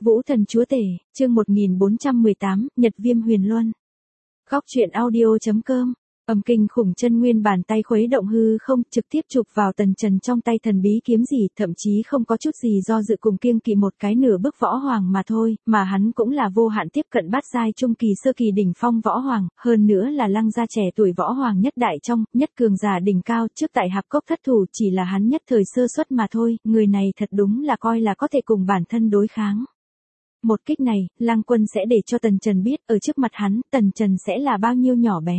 Vũ thần chúa tể, chương 1418, Nhật viêm huyền luân. Góc truyện audio.com. Kinh khủng chân nguyên bàn tay khuấy động hư không, trực tiếp chụp vào Tần Trần trong tay thần bí kiếm gì, thậm chí không có chút gì do dự cùng kiêng kỵ một cái nửa bước võ hoàng mà thôi, mà hắn cũng là vô hạn tiếp cận bát giai trung kỳ sơ kỳ đỉnh phong võ hoàng, hơn nữa là lăng gia trẻ tuổi võ hoàng nhất đại trong, nhất cường giả đỉnh cao, trước tại Hạp Cốc thất thủ, chỉ là hắn nhất thời sơ suất mà thôi, người này thật đúng là coi là có thể cùng bản thân đối kháng. Một kích này, Lăng Quân sẽ để cho Tần Trần biết, ở trước mặt hắn, Tần Trần sẽ là bao nhiêu nhỏ bé.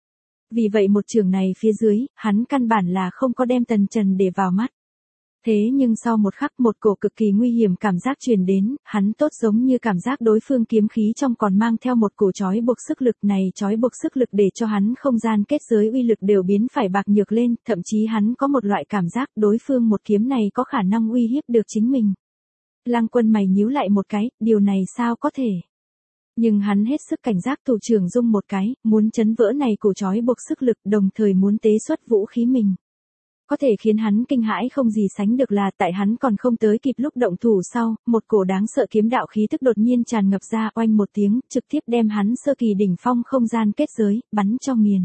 Vì vậy một trường này phía dưới, hắn căn bản là không có đem Tần Trần để vào mắt. Thế nhưng sau một khắc một cổ cực kỳ nguy hiểm cảm giác truyền đến, hắn tốt giống như cảm giác đối phương kiếm khí trong còn mang theo một cổ trói buộc sức lực này, trói buộc sức lực để cho hắn không gian kết giới uy lực đều biến phải bạc nhược lên, thậm chí hắn có một loại cảm giác đối phương một kiếm này có khả năng uy hiếp được chính mình. Lăng Quân mày nhíu lại một cái, điều này sao có thể? Nhưng hắn hết sức cảnh giác thủ trưởng rung một cái, muốn chấn vỡ này cổ trói buộc sức lực, đồng thời muốn tế xuất vũ khí mình. Có thể khiến hắn kinh hãi không gì sánh được là tại hắn còn không tới kịp lúc động thủ sau, một cổ đáng sợ kiếm đạo khí tức đột nhiên tràn ngập ra, oanh một tiếng, trực tiếp đem hắn sơ kỳ đỉnh phong không gian kết giới, bắn cho nghiền.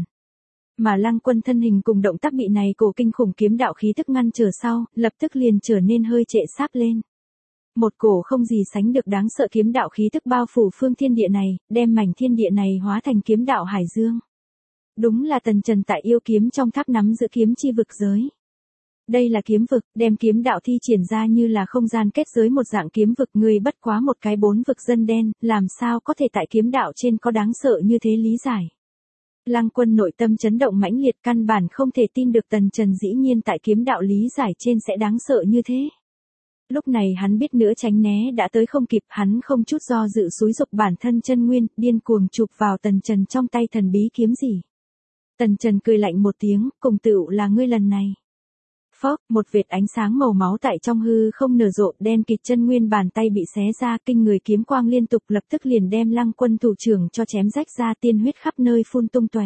Mà Lăng Quân thân hình cùng động tác bị này cổ kinh khủng kiếm đạo khí tức ngăn trở sau, lập tức liền trở nên hơi trệ sáp lên. Một cổ không gì sánh được đáng sợ kiếm đạo khí tức bao phủ phương thiên địa này, đem mảnh thiên địa này hóa thành kiếm đạo hải dương. Đúng là Tần Trần tại yêu kiếm trong tháp nắm giữ kiếm chi vực giới. Đây là kiếm vực, đem kiếm đạo thi triển ra như là không gian kết giới một dạng kiếm vực, người bất quá một cái 4 vực dân đen, làm sao có thể tại kiếm đạo trên có đáng sợ như thế lý giải. Lăng Quân nội tâm chấn động mãnh liệt, căn bản không thể tin được Tần Trần dĩ nhiên tại kiếm đạo lý giải trên sẽ đáng sợ như thế. Lúc này hắn biết nữa tránh né đã tới không kịp, hắn không chút do dự xúi dục bản thân chân nguyên, điên cuồng chụp vào Tần Trần trong tay thần bí kiếm gì. Tần Trần cười lạnh một tiếng, cùng tựu là ngươi lần này. Phốc, một vệt ánh sáng màu máu tại trong hư không nở rộ, đen kịt chân nguyên bàn tay bị xé ra, kinh người kiếm quang liên tục lập tức liền đem Lăng Quân thủ trưởng cho chém rách ra, tiên huyết khắp nơi phun tung tóe.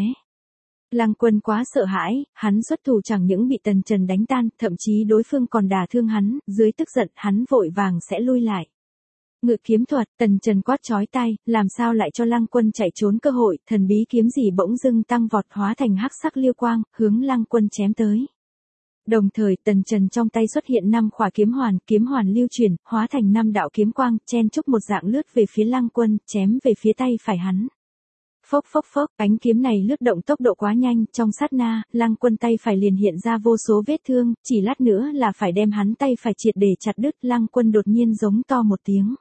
Lăng Quân quá sợ hãi, hắn xuất thủ chẳng những bị Tần Trần đánh tan, thậm chí đối phương còn đả thương hắn, dưới tức giận hắn vội vàng sẽ lui lại. Ngự kiếm thuật, Tần Trần quát chói tai, làm sao lại cho Lăng Quân chạy trốn cơ hội, thần bí kiếm gì bỗng dưng tăng vọt hóa thành hắc sắc liêu quang, hướng Lăng Quân chém tới. Đồng thời Tần Trần trong tay xuất hiện 5 khỏa kiếm hoàn lưu chuyển, hóa thành 5 đạo kiếm quang, chen chúc một dạng lướt về phía Lăng Quân, chém về phía tay phải hắn. Phốc phốc phốc, ánh kiếm này lướt động tốc độ quá nhanh, trong sát na, Lăng Quân tay phải liền hiện ra vô số vết thương, chỉ lát nữa là phải đem hắn tay phải triệt để chặt đứt. Lăng Quân đột nhiên giống to một tiếng.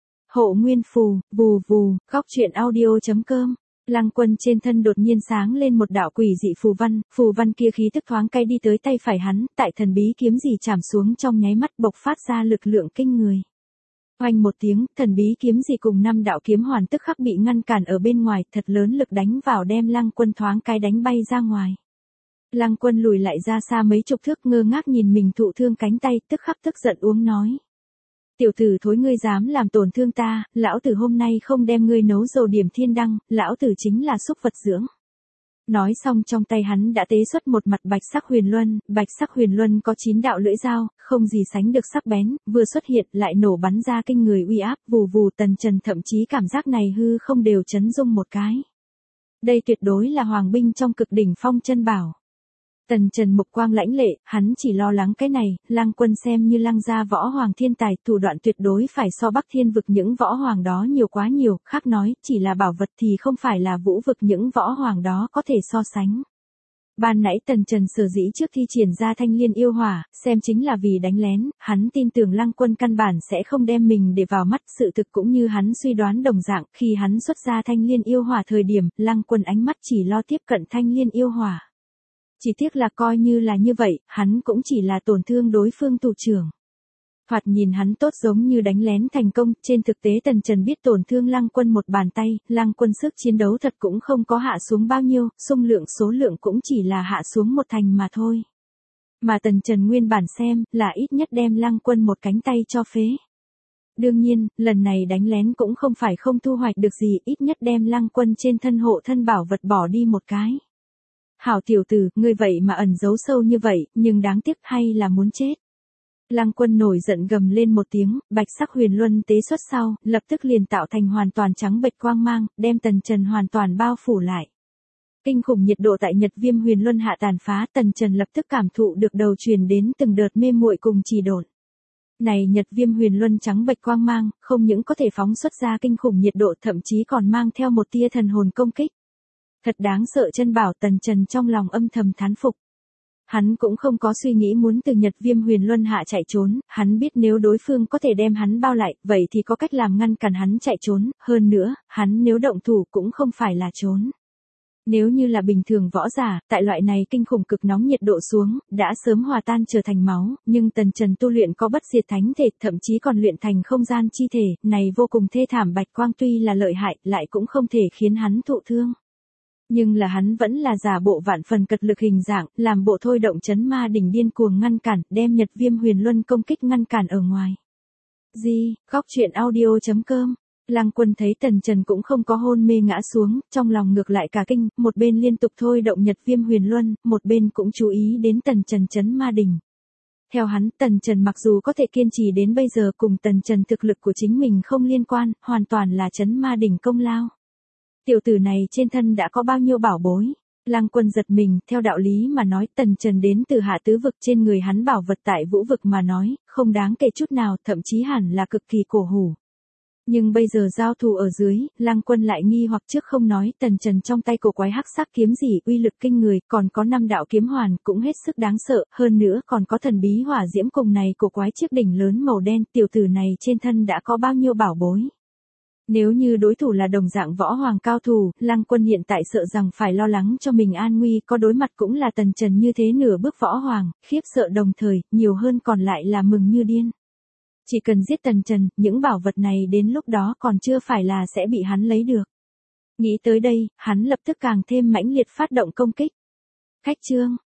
Hộ nguyên phù, vù vù, góc truyện audio.com. Lăng Quân trên thân đột nhiên sáng lên một đạo quỷ dị phù văn kia khí tức thoáng cay đi tới tay phải hắn, tại thần bí kiếm gì chạm xuống trong nháy mắt bộc phát ra lực lượng kinh người. Oanh một tiếng, thần bí kiếm gì cùng 5 đạo kiếm hoàn tức khắc bị ngăn cản ở bên ngoài, thật lớn lực đánh vào đem Lăng Quân thoáng cái đánh bay ra ngoài. Lăng Quân lùi lại ra xa mấy chục thước, ngơ ngác nhìn mình thụ thương cánh tay, tức khắc tức giận uống nói. Tiểu tử thối, ngươi dám làm tổn thương ta, lão tử hôm nay không đem ngươi nấu dầu điểm thiên đăng, lão tử chính là súc vật dưỡng. Nói xong trong tay hắn đã tế xuất một mặt bạch sắc huyền luân có 9 đạo lưỡi dao, không gì sánh được sắc bén, vừa xuất hiện lại nổ bắn ra kinh người uy áp, vù vù. Tần Trần thậm chí cảm giác này hư không đều chấn rung một cái. Đây tuyệt đối là hoàng binh trong cực đỉnh phong chân bảo. Tần Trần mục quang lãnh lệ, hắn chỉ lo lắng cái này, Lăng Quân xem như Lăng gia võ hoàng thiên tài, thủ đoạn tuyệt đối phải so Bắc Thiên vực những võ hoàng đó nhiều quá nhiều, khác nói, chỉ là bảo vật thì không phải là vũ vực những võ hoàng đó có thể so sánh. Ban nãy Tần Trần sở dĩ trước thi triển ra thanh liên yêu hỏa, xem chính là vì đánh lén, hắn tin tưởng Lăng Quân căn bản sẽ không đem mình để vào mắt, sự thực cũng như hắn suy đoán đồng dạng, khi hắn xuất ra thanh liên yêu hỏa thời điểm, Lăng Quân ánh mắt chỉ lo tiếp cận thanh liên yêu hỏa. Chỉ tiếc là coi như là như vậy, hắn cũng chỉ là tổn thương đối phương thủ trưởng. Thoạt nhìn hắn tốt giống như đánh lén thành công, trên thực tế Tần Trần biết tổn thương Lăng Quân một bàn tay, Lăng Quân sức chiến đấu thật cũng không có hạ xuống bao nhiêu, số lượng cũng chỉ là hạ xuống 1/10 mà thôi. Mà Tần Trần nguyên bản xem, là ít nhất đem Lăng Quân một cánh tay cho phế. Đương nhiên, lần này đánh lén cũng không phải không thu hoạch được gì, ít nhất đem Lăng Quân trên thân hộ thân bảo vật bỏ đi một cái. Hảo tiểu tử, ngươi vậy mà ẩn giấu sâu như vậy, nhưng đáng tiếc hay là muốn chết. Lăng Quân nổi giận gầm lên một tiếng, bạch sắc huyền luân tế xuất sau, lập tức liền tạo thành hoàn toàn trắng bệch quang mang, đem Tần Trần hoàn toàn bao phủ lại. Kinh khủng nhiệt độ tại Nhật Viêm Huyền Luân hạ tàn phá, Tần Trần lập tức cảm thụ được đầu truyền đến từng đợt mê muội cùng trì độn. Này Nhật Viêm Huyền Luân trắng bệch quang mang, không những có thể phóng xuất ra kinh khủng nhiệt độ, thậm chí còn mang theo một tia thần hồn công kích. Thật đáng sợ chân bảo, Tần Trần trong lòng âm thầm thán phục. Hắn cũng không có suy nghĩ muốn từ Nhật Viêm Huyền Luân hạ chạy trốn, hắn biết nếu đối phương có thể đem hắn bao lại, vậy thì có cách làm ngăn cản hắn chạy trốn, hơn nữa, hắn nếu động thủ cũng không phải là trốn. Nếu như là bình thường võ giả, tại loại này kinh khủng cực nóng nhiệt độ xuống, đã sớm hòa tan trở thành máu, nhưng Tần Trần tu luyện có bất diệt thánh thể, thậm chí còn luyện thành không gian chi thể, này vô cùng thê thảm, bạch quang tuy là lợi hại, lại cũng không thể khiến hắn thụ thương. Nhưng là hắn vẫn là giả bộ vạn phần cật lực hình dạng, làm bộ thôi động chấn ma đỉnh điên cuồng ngăn cản, đem Nhật Viêm Huyền Luân công kích ngăn cản ở ngoài. Góc truyện audio.com. Lăng Quân thấy Tần Trần cũng không có hôn mê ngã xuống, trong lòng ngược lại cả kinh, một bên liên tục thôi động Nhật Viêm Huyền Luân, một bên cũng chú ý đến Tần Trần chấn ma đỉnh. Theo hắn, Tần Trần mặc dù có thể kiên trì đến bây giờ, cùng Tần Trần thực lực của chính mình không liên quan, hoàn toàn là chấn ma đỉnh công lao. Tiểu tử này trên thân đã có bao nhiêu bảo bối? Lăng Quân giật mình, theo đạo lý mà nói, Tần Trần đến từ hạ tứ vực, trên người hắn bảo vật tại vũ vực mà nói, không đáng kể chút nào, thậm chí hẳn là cực kỳ cổ hủ. Nhưng bây giờ giao thủ ở dưới, Lăng Quân lại nghi hoặc, trước không nói, Tần Trần trong tay cổ quái hắc sắc kiếm gì uy lực kinh người, còn có 5 đạo kiếm hoàn cũng hết sức đáng sợ, hơn nữa còn có thần bí hỏa diễm cùng này cổ quái chiếc đỉnh lớn màu đen, tiểu tử này trên thân đã có bao nhiêu bảo bối. Nếu như đối thủ là đồng dạng võ hoàng cao thủ, Lăng Quân hiện tại sợ rằng phải lo lắng cho mình an nguy, có đối mặt cũng là Tần Trần như thế nửa bước võ hoàng, khiếp sợ đồng thời, nhiều hơn còn lại là mừng như điên. Chỉ cần giết Tần Trần, những bảo vật này đến lúc đó còn chưa phải là sẽ bị hắn lấy được. Nghĩ tới đây, hắn lập tức càng thêm mãnh liệt phát động công kích. Khách chương,